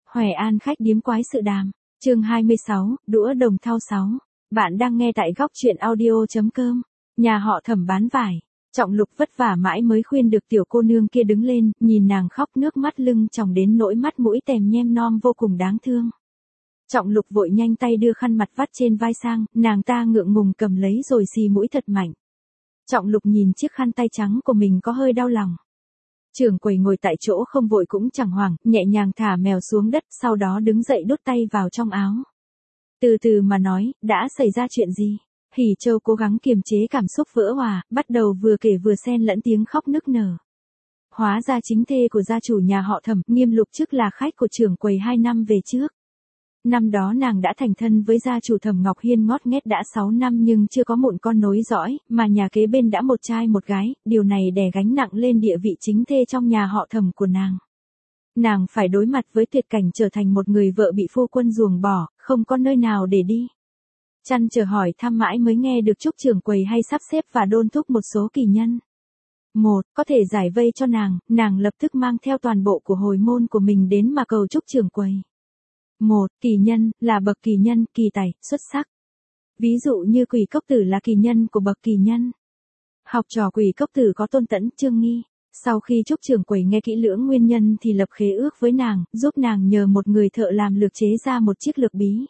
Hoài An khách điếm quái sự đàm, chương 26, đũa đồng thau 6. Bạn đang nghe tại góc truyện audio.com. Nhà họ Thẩm bán vải. Trọng Lục vất vả mãi mới khuyên được tiểu cô nương kia đứng lên, nhìn nàng khóc nước mắt lưng tròng đến nỗi mắt mũi tèm nhem nom vô cùng đáng thương. Trọng Lục vội nhanh tay đưa khăn mặt vắt trên vai sang, nàng ta ngượng ngùng cầm lấy rồi xì mũi thật mạnh. Trọng Lục nhìn chiếc khăn tay trắng của mình có hơi đau lòng. Trưởng quầy ngồi tại chỗ không vội cũng chẳng hoảng, nhẹ nhàng thả mèo xuống đất, sau đó đứng dậy đút tay vào trong áo. Từ từ mà nói, đã xảy ra chuyện gì? Hỉ Châu cố gắng kiềm chế cảm xúc vỡ òa, bắt đầu vừa kể vừa xen lẫn tiếng khóc nức nở. Hóa ra chính thê của gia chủ nhà họ Thẩm, Nghiêm Lục Trức là khách của trưởng quầy 2 năm về trước. Năm đó nàng đã thành thân với gia chủ Thẩm Ngọc Hiên ngót nghét đã 6 năm nhưng chưa có mụn con nối dõi, mà nhà kế bên đã một trai một gái, điều này đè gánh nặng lên địa vị chính thê trong nhà họ Thẩm của nàng. Nàng phải đối mặt với tuyệt cảnh trở thành một người vợ bị phu quân ruồng bỏ, không có nơi nào để đi. Chăn trở hỏi thăm mãi mới nghe được Trúc trưởng quầy hay sắp xếp và đôn thúc một số kỳ nhân. Một, có thể giải vây cho nàng lập tức mang theo toàn bộ của hồi môn của mình đến mà cầu Trúc trưởng quầy. Một, kỳ nhân, là bậc kỳ nhân, kỳ tài, xuất sắc. Ví dụ như Quỷ Cốc Tử là kỳ nhân của bậc kỳ nhân. Học trò Quỷ Cốc Tử có Tôn Tẫn, Trương Nghi. Sau khi Trúc trưởng quầy nghe kỹ lưỡng nguyên nhân thì lập khế ước với nàng, giúp nàng nhờ một người thợ làm lược chế ra một chiếc lược bí.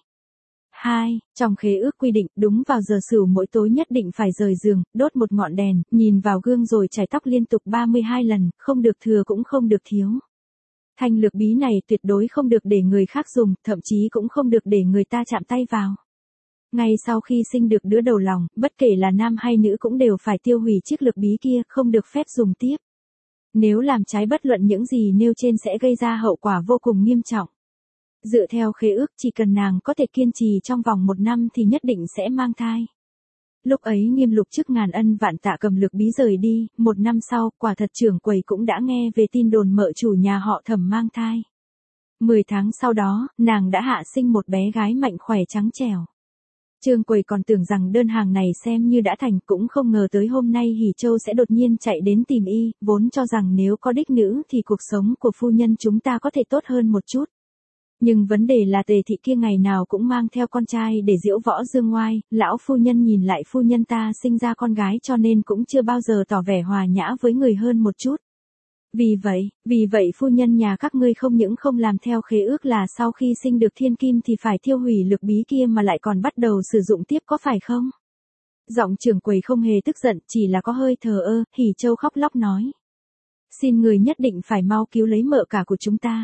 2. Trong khế ước quy định, đúng vào giờ Sửu mỗi tối nhất định phải rời giường, đốt một ngọn đèn, nhìn vào gương rồi chải tóc liên tục 32 lần, không được thừa cũng không được thiếu. Thanh lược bí này tuyệt đối không được để người khác dùng, thậm chí cũng không được để người ta chạm tay vào. Ngay sau khi sinh được đứa đầu lòng, bất kể là nam hay nữ cũng đều phải tiêu hủy chiếc lược bí kia, không được phép dùng tiếp. Nếu làm trái bất luận những gì nêu trên sẽ gây ra hậu quả vô cùng nghiêm trọng. Dựa theo khế ước chỉ cần nàng có thể kiên trì trong vòng 1 năm thì nhất định sẽ mang thai. Lúc ấy Nghiêm Lục Trức ngàn ân vạn tạ cầm lược bí rời đi, 1 năm sau, quả thật trưởng quầy cũng đã nghe về tin đồn mợ chủ nhà họ Thẩm mang thai. 10 tháng sau đó, nàng đã hạ sinh một bé gái mạnh khỏe trắng trẻo. Trưởng quầy còn tưởng rằng đơn hàng này xem như đã thành, cũng không ngờ tới hôm nay Hỉ Châu sẽ đột nhiên chạy đến tìm y, vốn cho rằng nếu có đích nữ thì cuộc sống của phu nhân chúng ta có thể tốt hơn một chút. Nhưng vấn đề là Tề thị kia ngày nào cũng mang theo con trai để diễu võ dương ngoai, lão phu nhân nhìn lại phu nhân ta sinh ra con gái cho nên cũng chưa bao giờ tỏ vẻ hòa nhã với người hơn một chút. Vì vậy phu nhân nhà các ngươi không những không làm theo khế ước là sau khi sinh được thiên kim thì phải thiêu hủy lược bí kia mà lại còn bắt đầu sử dụng tiếp có phải không? Giọng trưởng quầy không hề tức giận, chỉ là có hơi thờ ơ. Hỉ Châu khóc lóc nói. Xin người nhất định phải mau cứu lấy mợ cả của chúng ta.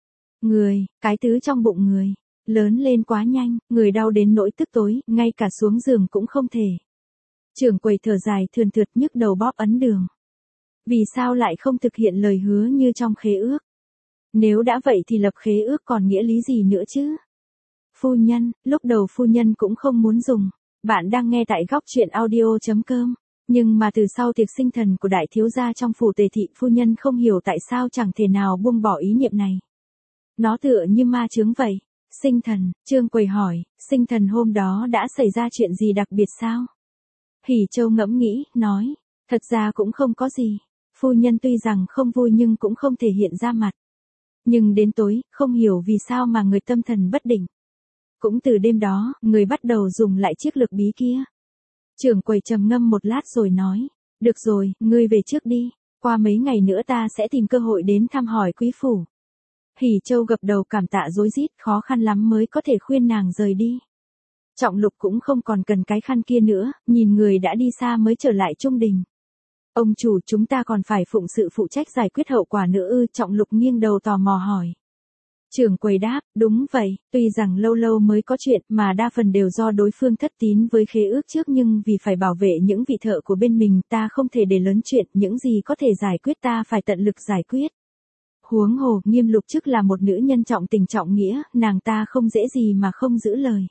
Cái tứ trong bụng người, lớn lên quá nhanh, người đau đến nỗi tức tối, ngay cả xuống giường cũng không thể. Trưởng quầy thở dài thườn thượt nhức đầu bóp ấn đường. Vì sao lại không thực hiện lời hứa như trong khế ước? Nếu đã vậy thì lập khế ước còn nghĩa lý gì nữa chứ? Phu nhân, lúc đầu phu nhân cũng không muốn dùng. Bạn đang nghe tại góc truyện audio.com. Nhưng mà từ sau tiệc sinh thần của đại thiếu gia trong phủ Tề thị, phu nhân không hiểu tại sao chẳng thể nào buông bỏ ý niệm này. Nó tựa như ma chướng vậy. Sinh thần, Trương quầy hỏi, sinh thần hôm đó đã xảy ra chuyện gì đặc biệt sao? Hỉ Châu ngẫm nghĩ, nói, thật ra cũng không có gì. Phu nhân tuy rằng không vui nhưng cũng không thể hiện ra mặt. Nhưng đến tối, không hiểu vì sao mà người tâm thần bất định. Cũng từ đêm đó, người bắt đầu dùng lại chiếc lược bí kia. Trưởng quầy trầm ngâm một lát rồi nói, được rồi, ngươi về trước đi, qua mấy ngày nữa ta sẽ tìm cơ hội đến thăm hỏi quý phủ. Hỉ Châu gập đầu cảm tạ rối rít, khó khăn lắm mới có thể khuyên nàng rời đi. Trọng Lục cũng không còn cần cái khăn kia nữa, nhìn người đã đi xa mới trở lại trung đình. Ông chủ, chúng ta còn phải phụng sự phụ trách giải quyết hậu quả nữa ư? Trọng Lục nghiêng đầu tò mò hỏi. Trưởng quầy đáp, đúng vậy, tuy rằng lâu lâu mới có chuyện mà đa phần đều do đối phương thất tín với khế ước trước, nhưng vì phải bảo vệ những vị thợ của bên mình ta không thể để lớn chuyện, những gì có thể giải quyết ta phải tận lực giải quyết. Huống hồ, Nghiêm Lục Trức là một nữ nhân trọng tình trọng nghĩa, nàng ta không dễ gì mà không giữ lời.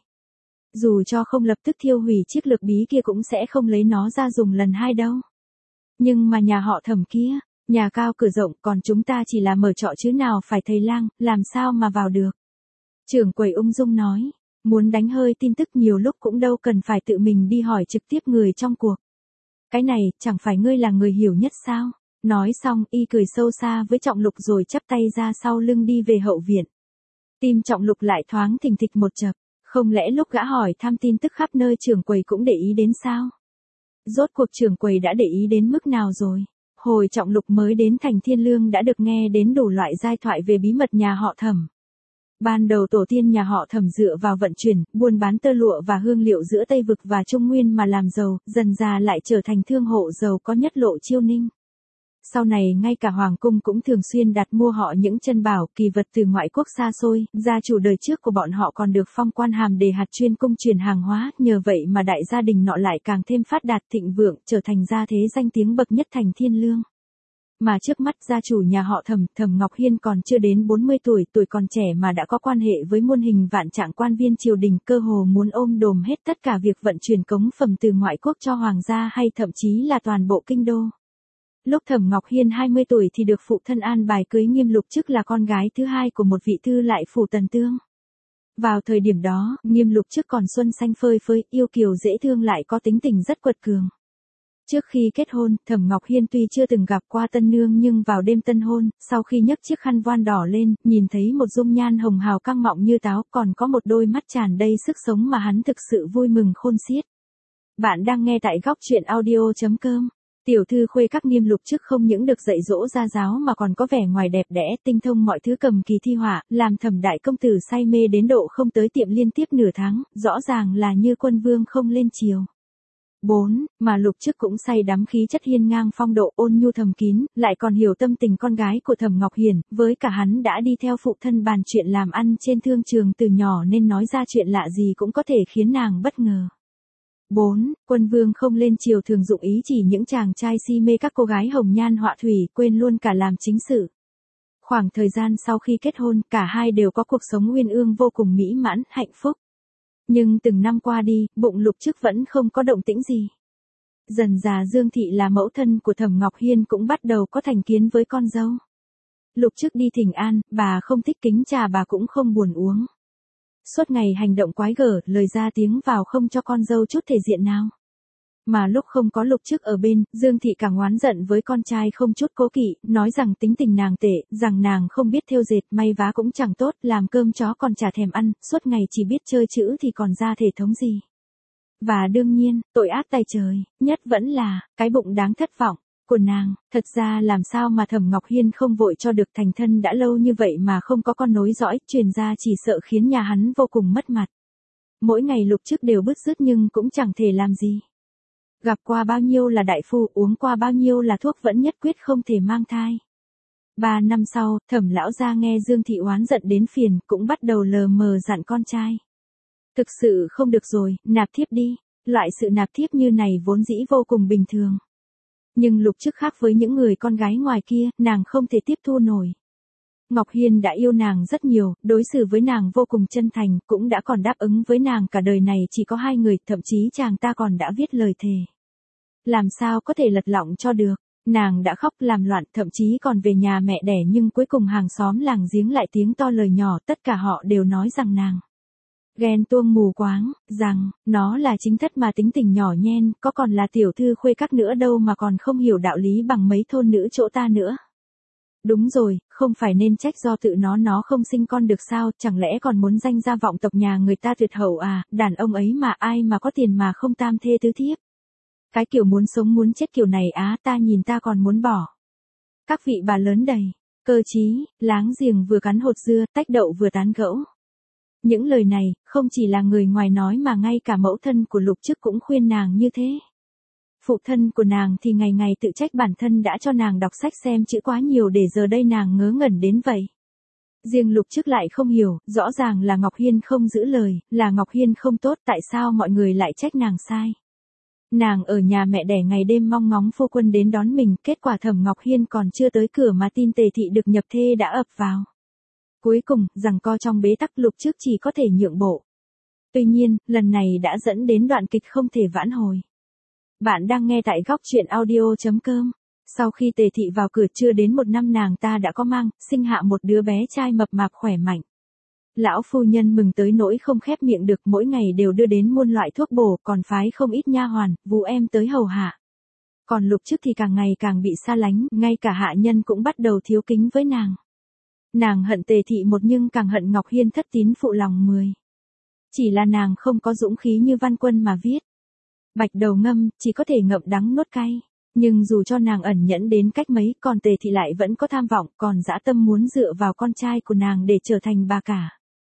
Dù cho không lập tức thiêu hủy chiếc lược bí kia cũng sẽ không lấy nó ra dùng lần 2 đâu. Nhưng mà nhà họ Thẩm kia, nhà cao cửa rộng, còn chúng ta chỉ là mở trọ chứ nào phải thầy lang, làm sao mà vào được. Trưởng quầy ung dung nói, muốn đánh hơi tin tức nhiều lúc cũng đâu cần phải tự mình đi hỏi trực tiếp người trong cuộc. Cái này, chẳng phải ngươi là người hiểu nhất sao? Nói xong, y cười sâu xa với Trọng Lục rồi chắp tay ra sau lưng đi về hậu viện. Tim Trọng Lục lại thoáng thình thịch một chập, không lẽ lúc gã hỏi thăm tin tức khắp nơi trưởng quầy cũng để ý đến sao? Rốt cuộc trưởng quầy đã để ý đến mức nào rồi? Hồi Trọng Lục mới đến thành Thiên Lương đã được nghe đến đủ loại giai thoại về bí mật nhà họ Thẩm. Ban đầu tổ tiên nhà họ Thẩm dựa vào vận chuyển, buôn bán tơ lụa và hương liệu giữa Tây Vực và Trung Nguyên mà làm giàu, dần dà lại trở thành thương hộ giàu có nhất Lộ Chiêu Ninh. Sau này ngay cả Hoàng cung cũng thường xuyên đặt mua họ những chân bảo, kỳ vật từ ngoại quốc xa xôi, gia chủ đời trước của bọn họ còn được phong quan hàm đề hạt chuyên cung truyền hàng hóa, nhờ vậy mà đại gia đình nọ lại càng thêm phát đạt thịnh vượng, trở thành gia thế danh tiếng bậc nhất thành Thiên Lương. Mà trước mắt gia chủ nhà họ Thẩm, Thẩm Ngọc Hiên còn chưa đến 40 tuổi, tuổi còn trẻ mà đã có quan hệ với muôn hình vạn trạng quan viên triều đình, cơ hồ muốn ôm đồm hết tất cả việc vận chuyển cống phẩm từ ngoại quốc cho hoàng gia hay thậm chí là toàn bộ kinh đô. Lúc Thẩm Ngọc Hiên 20 tuổi thì được phụ thân an bài cưới Nghiêm Lục Chức là con gái thứ hai của một vị thư lại phủ Tần Tương. Vào thời điểm đó, Nghiêm Lục Chức còn xuân xanh phơi phới, yêu kiều dễ thương lại có tính tình rất quật cường. Trước khi kết hôn, Thẩm Ngọc Hiên tuy chưa từng gặp qua tân nương nhưng vào đêm tân hôn, sau khi nhấc chiếc khăn voan đỏ lên, nhìn thấy một dung nhan hồng hào căng mọng như táo, còn có một đôi mắt tràn đầy sức sống mà hắn thực sự vui mừng khôn xiết. Bạn đang nghe tại góc truyện audio.com. Tiểu thư khuê các Nghiêm Lục Chức không những được dạy dỗ gia giáo mà còn có vẻ ngoài đẹp đẽ, tinh thông mọi thứ cầm kỳ thi họa, làm Thẩm đại công tử say mê đến độ không tới tiệm liên tiếp nửa tháng, rõ ràng là như quân vương không lên chiều. 4. Mà Lục Chức cũng say đắm khí chất hiên ngang phong độ, ôn nhu thầm kín, lại còn hiểu tâm tình con gái của Thẩm Ngọc Hiền, với cả hắn đã đi theo phụ thân bàn chuyện làm ăn trên thương trường từ nhỏ nên nói ra chuyện lạ gì cũng có thể khiến nàng bất ngờ. 4. Quân vương không lên chiều thường dụng ý chỉ những chàng trai si mê các cô gái hồng nhan họa thủy, quên luôn cả làm chính sự. Khoảng thời gian sau khi kết hôn, cả hai đều có cuộc sống uyên ương vô cùng mỹ mãn, hạnh phúc. Nhưng từng năm qua đi, bụng Lục Chức vẫn không có động tĩnh gì. Dần dà Dương Thị là mẫu thân của Thẩm Ngọc Hiên cũng bắt đầu có thành kiến với con dâu. Lục Chức đi thỉnh an, bà không thích kính trà bà cũng không buồn uống. Suốt ngày hành động quái gở, lời ra tiếng vào không cho con dâu chút thể diện nào. Mà lúc không có Lục Chức ở bên, Dương Thị càng oán giận với con trai không chút cố kỵ, nói rằng tính tình nàng tệ, rằng nàng không biết thêu dệt, may vá cũng chẳng tốt, làm cơm chó còn chả thèm ăn, suốt ngày chỉ biết chơi chữ thì còn ra thể thống gì. Và đương nhiên, tội ác tày trời, nhất vẫn là, cái bụng đáng thất vọng của nàng. Thật ra làm sao mà Thẩm Ngọc Hiên không vội cho được thành thân đã lâu như vậy mà không có con nối dõi, truyền ra chỉ sợ khiến nhà hắn vô cùng mất mặt. Mỗi ngày Lục Chức đều bứt rứt nhưng cũng chẳng thể làm gì. Gặp qua bao nhiêu là đại phu, uống qua bao nhiêu là thuốc vẫn nhất quyết không thể mang thai. 3 năm sau, Thẩm lão gia nghe Dương Thị oán giận đến phiền, cũng bắt đầu lờ mờ dặn con trai. Thực sự không được rồi, nạp thiếp đi. Loại sự nạp thiếp như này vốn dĩ vô cùng bình thường. Nhưng Lục Chức khác với những người con gái ngoài kia, nàng không thể tiếp thu nổi. Ngọc Hiên đã yêu nàng rất nhiều, đối xử với nàng vô cùng chân thành, cũng đã còn đáp ứng với nàng cả đời này chỉ có 2 người, thậm chí chàng ta còn đã viết lời thề. Làm sao có thể lật lọng cho được, nàng đã khóc làm loạn, thậm chí còn về nhà mẹ đẻ nhưng cuối cùng hàng xóm làng giếng lại tiếng to lời nhỏ, tất cả họ đều nói rằng nàng ghen tuông mù quáng, rằng nó là chính thất mà tính tình nhỏ nhen, có còn là tiểu thư khuê các nữa đâu mà còn không hiểu đạo lý bằng mấy thôn nữ chỗ ta nữa. Đúng rồi, không phải nên trách do tự nó không sinh con được sao, chẳng lẽ còn muốn danh gia vọng tộc nhà người ta tuyệt hậu à, đàn ông ấy mà ai mà có tiền mà không tam thê tứ thiếp. Cái kiểu muốn sống muốn chết kiểu này á, ta nhìn ta còn muốn bỏ. Các vị bà lớn đầy cơ trí, láng giềng vừa cắn hột dưa, tách đậu vừa tán gẫu. Những lời này, không chỉ là người ngoài nói mà ngay cả mẫu thân của Lục Chức cũng khuyên nàng như thế. Phụ thân của nàng thì ngày ngày tự trách bản thân đã cho nàng đọc sách xem chữ quá nhiều để giờ đây nàng ngớ ngẩn đến vậy. Riêng Lục Chức lại không hiểu, rõ ràng là Ngọc Hiên không giữ lời, là Ngọc Hiên không tốt, tại sao mọi người lại trách nàng sai. Nàng ở nhà mẹ đẻ ngày đêm mong ngóng phu quân đến đón mình, kết quả Thẩm Ngọc Hiên còn chưa tới cửa mà tin Tề thị được nhập thê đã ập vào. Cuối cùng, giằng co trong bế tắc, Lục Chức chỉ có thể nhượng bộ. Tuy nhiên, lần này đã dẫn đến đoạn kịch không thể vãn hồi. Bạn đang nghe tại góc truyện audio.com. Sau khi Tề thị vào cửa chưa đến 1 năm nàng ta đã có mang, sinh hạ một đứa bé trai mập mạp khỏe mạnh. Lão phu nhân mừng tới nỗi không khép miệng được, mỗi ngày đều đưa đến muôn loại thuốc bổ, còn phái không ít nha hoàn, vú em tới hầu hạ. Còn Lục Chức thì càng ngày càng bị xa lánh, ngay cả hạ nhân cũng bắt đầu thiếu kính với nàng. Nàng hận Tề Thị một nhưng càng hận Ngọc Hiên thất tín phụ lòng 10. Chỉ là nàng không có dũng khí như Văn Quân mà viết. Bạch đầu ngâm, chỉ có thể ngậm đắng nuốt cay. Nhưng dù cho nàng ẩn nhẫn đến cách mấy, còn Tề Thị lại vẫn có tham vọng, còn dã tâm muốn dựa vào con trai của nàng để trở thành bà cả.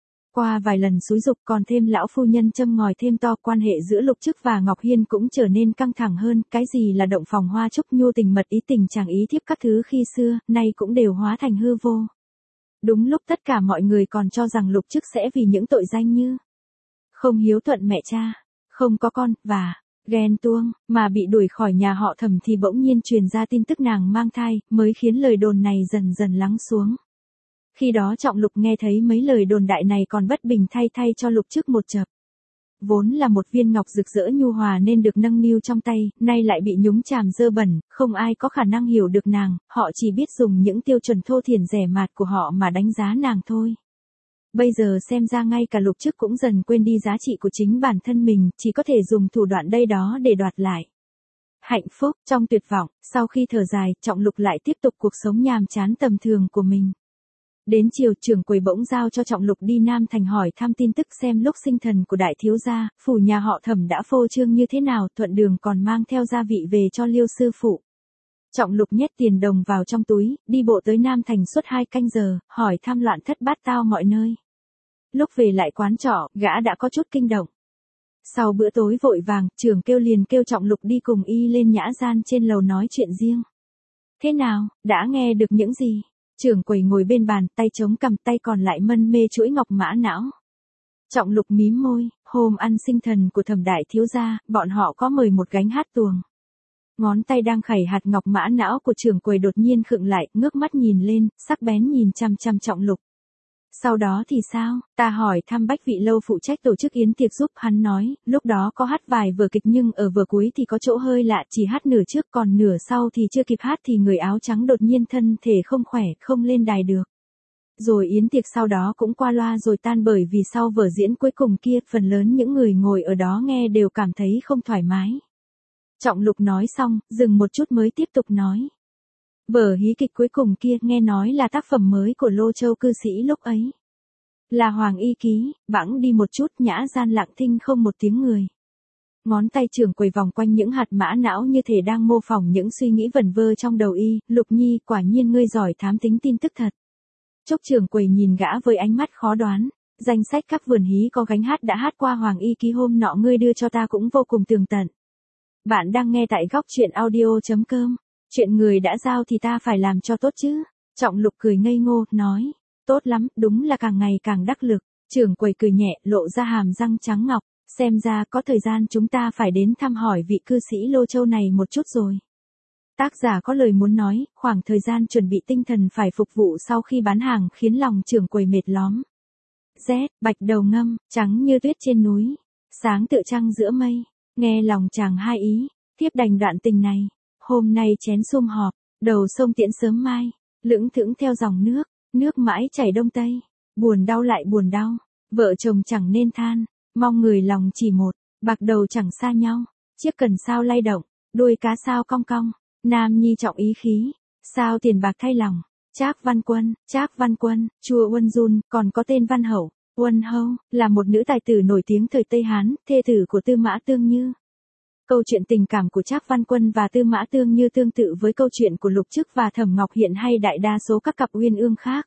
Qua vài lần xúi giục còn thêm lão phu nhân châm ngòi thêm to, quan hệ giữa Lục Chức và Ngọc Hiên cũng trở nên căng thẳng hơn, cái gì là động phòng hoa trúc nhu tình mật ý tình chàng ý thiếp các thứ khi xưa, nay cũng đều hóa thành hư vô. Đúng lúc tất cả mọi người còn cho rằng Lục Chức sẽ vì những tội danh như không hiếu thuận mẹ cha, không có con, và ghen tuông, mà bị đuổi khỏi nhà họ Thẩm thì bỗng nhiên truyền ra tin tức nàng mang thai, mới khiến lời đồn này dần dần lắng xuống. Khi đó Trọng Lục nghe thấy mấy lời đồn đại này còn bất bình thay cho Lục Chức một chập. Vốn là một viên ngọc rực rỡ nhu hòa nên được nâng niu trong tay, nay lại bị nhúng chàm dơ bẩn, không ai có khả năng hiểu được nàng, họ chỉ biết dùng những tiêu chuẩn thô thiển rẻ mạt của họ mà đánh giá nàng thôi. Bây giờ xem ra ngay cả Lục Chức cũng dần quên đi giá trị của chính bản thân mình, chỉ có thể dùng thủ đoạn đây đó để đoạt lại hạnh phúc. Trong tuyệt vọng, sau khi thở dài, Trọng Lục lại tiếp tục cuộc sống nhàm chán tầm thường của mình. Đến chiều, trưởng quầy bỗng giao cho Trọng Lục đi Nam Thành hỏi thăm tin tức xem lúc sinh thần của đại thiếu gia, phủ nhà họ Thẩm đã phô trương như thế nào, thuận đường còn mang theo gia vị về cho Liêu sư phụ. Trọng Lục nhét tiền đồng vào trong túi, đi bộ tới Nam Thành suốt 2 canh giờ, hỏi thăm loạn thất bát tao mọi nơi. Lúc về lại quán trọ, gã đã có chút kinh động. Sau bữa tối vội vàng, trưởng kêu liền kêu Trọng Lục đi cùng y lên nhã gian trên lầu nói chuyện riêng. Thế nào, đã nghe được những gì? Trưởng quầy ngồi bên bàn, tay chống cằm, tay còn lại mân mê chuỗi ngọc mã não. Trọng Lục mím môi, hôm ăn sinh thần của Thẩm đại thiếu gia, bọn họ có mời một gánh hát tuồng. Ngón tay đang khẩy hạt ngọc mã não của trưởng quầy đột nhiên khựng lại, ngước mắt nhìn lên, sắc bén nhìn chăm chăm Trọng Lục. Sau đó thì sao? Ta hỏi thăm Bách Vị Lâu phụ trách tổ chức yến tiệc giúp, hắn nói, lúc đó có hát vài vở kịch nhưng ở vở cuối thì có chỗ hơi lạ, chỉ hát nửa trước còn nửa sau thì chưa kịp hát thì người áo trắng đột nhiên thân thể không khỏe, không lên đài được. Rồi yến tiệc sau đó cũng qua loa rồi tan bởi vì sau vở diễn cuối cùng kia, phần lớn những người ngồi ở đó nghe đều cảm thấy không thoải mái. Trọng Lục nói xong, dừng một chút mới tiếp tục nói. Vở hí kịch cuối cùng kia nghe nói là tác phẩm mới của Lô Châu cư sĩ lúc ấy. Là Hoàng Y ký, bẵng đi một chút, nhã gian lặng thinh không một tiếng người. Ngón tay trưởng quầy vòng quanh những hạt mã não như thể đang mô phỏng những suy nghĩ vẩn vơ trong đầu y, Lục Nhi, quả nhiên ngươi giỏi thám tính tin tức thật. Chốc trưởng quầy nhìn gã với ánh mắt khó đoán, danh sách các vườn hí có gánh hát đã hát qua Hoàng Y ký hôm nọ ngươi đưa cho ta cũng vô cùng tường tận. Bạn đang nghe tại góc truyện audio.com. Chuyện người đã giao thì ta phải làm cho tốt chứ. Trọng Lục cười ngây ngô, nói. Tốt lắm, đúng là càng ngày càng đắc lực. Trưởng quầy cười nhẹ, lộ ra hàm răng trắng ngọc. Xem ra có thời gian chúng ta phải đến thăm hỏi vị cư sĩ Lô Châu này một chút rồi. Tác giả có lời muốn nói, khoảng thời gian chuẩn bị tinh thần phải phục vụ sau khi bán hàng khiến lòng trưởng quầy mệt lóm. Z, bạch đầu ngâm, trắng như tuyết trên núi. Sáng tựa trăng giữa mây. Nghe lòng chàng hai ý, tiếp đành đoạn tình này. Hôm nay chén sum họp, đầu sông tiễn sớm mai, lững thững theo dòng nước mãi chảy đông tây, buồn đau lại buồn đau, vợ chồng chẳng nên than, mong người lòng chỉ một, bạc đầu chẳng xa nhau, chiếc cần sao lay động, đuôi cá sao cong cong, nam nhi trọng ý khí, sao tiền bạc thay lòng, Trác Văn Quân, chùa Uân Dun, còn có tên Văn Hậu, Uân Hâu, là một nữ tài tử nổi tiếng thời Tây Hán, thê tử của Tư Mã Tương Như. Câu chuyện tình cảm của Trác Văn Quân và Tư Mã Tương Như tương tự với câu chuyện của Lục Chức và Thẩm Ngọc Hiện hay đại đa số các cặp uyên ương khác.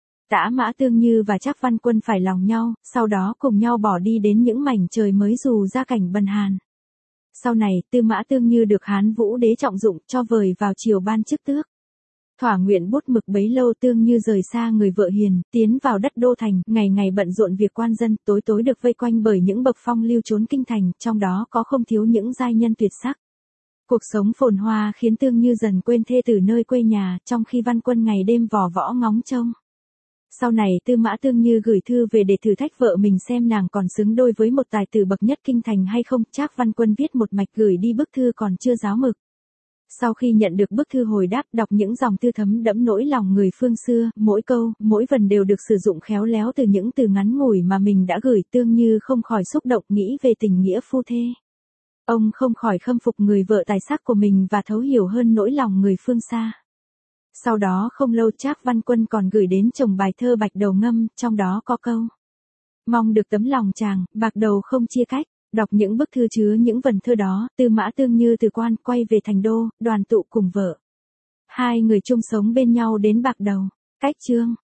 Tả Mã Tương Như và Trác Văn Quân phải lòng nhau, sau đó cùng nhau bỏ đi đến những mảnh trời mới dù gia cảnh bần hàn. Sau này, Tư Mã Tương Như được Hán Vũ đế trọng dụng, cho vời vào triều ban chức tước. Thỏa nguyện bút mực bấy lâu, Tương Như rời xa người vợ hiền, tiến vào đất đô thành, ngày ngày bận rộn việc quan dân, tối tối được vây quanh bởi những bậc phong lưu trốn kinh thành, trong đó có không thiếu những giai nhân tuyệt sắc. Cuộc sống phồn hoa khiến Tương Như dần quên thê tử nơi quê nhà, trong khi Văn Quân ngày đêm vò võ ngóng trông. Sau này Tư Mã Tương Như gửi thư về để thử thách vợ mình xem nàng còn xứng đôi với một tài tử bậc nhất kinh thành hay không. Trác Văn Quân viết một mạch gửi đi bức thư còn chưa ráo mực. Sau khi nhận được bức thư hồi đáp, đọc những dòng thư thấm đẫm nỗi lòng người phương xưa, mỗi câu, mỗi vần đều được sử dụng khéo léo từ những từ ngắn ngủi mà mình đã gửi. Tương Như không khỏi xúc động nghĩ về tình nghĩa phu thê. Ông không khỏi khâm phục người vợ tài sắc của mình và thấu hiểu hơn nỗi lòng người phương xa. Sau đó không lâu Trác Văn Quân còn gửi đến chồng bài thơ Bạch Đầu Ngâm, trong đó có câu: mong được tấm lòng chàng, bạc đầu không chia cách. Đọc những bức thư chứa những vần thơ đó, Tư Mã Tương Như từ quan quay về thành đô, đoàn tụ cùng vợ. Hai người chung sống bên nhau đến bạc đầu. Cách chương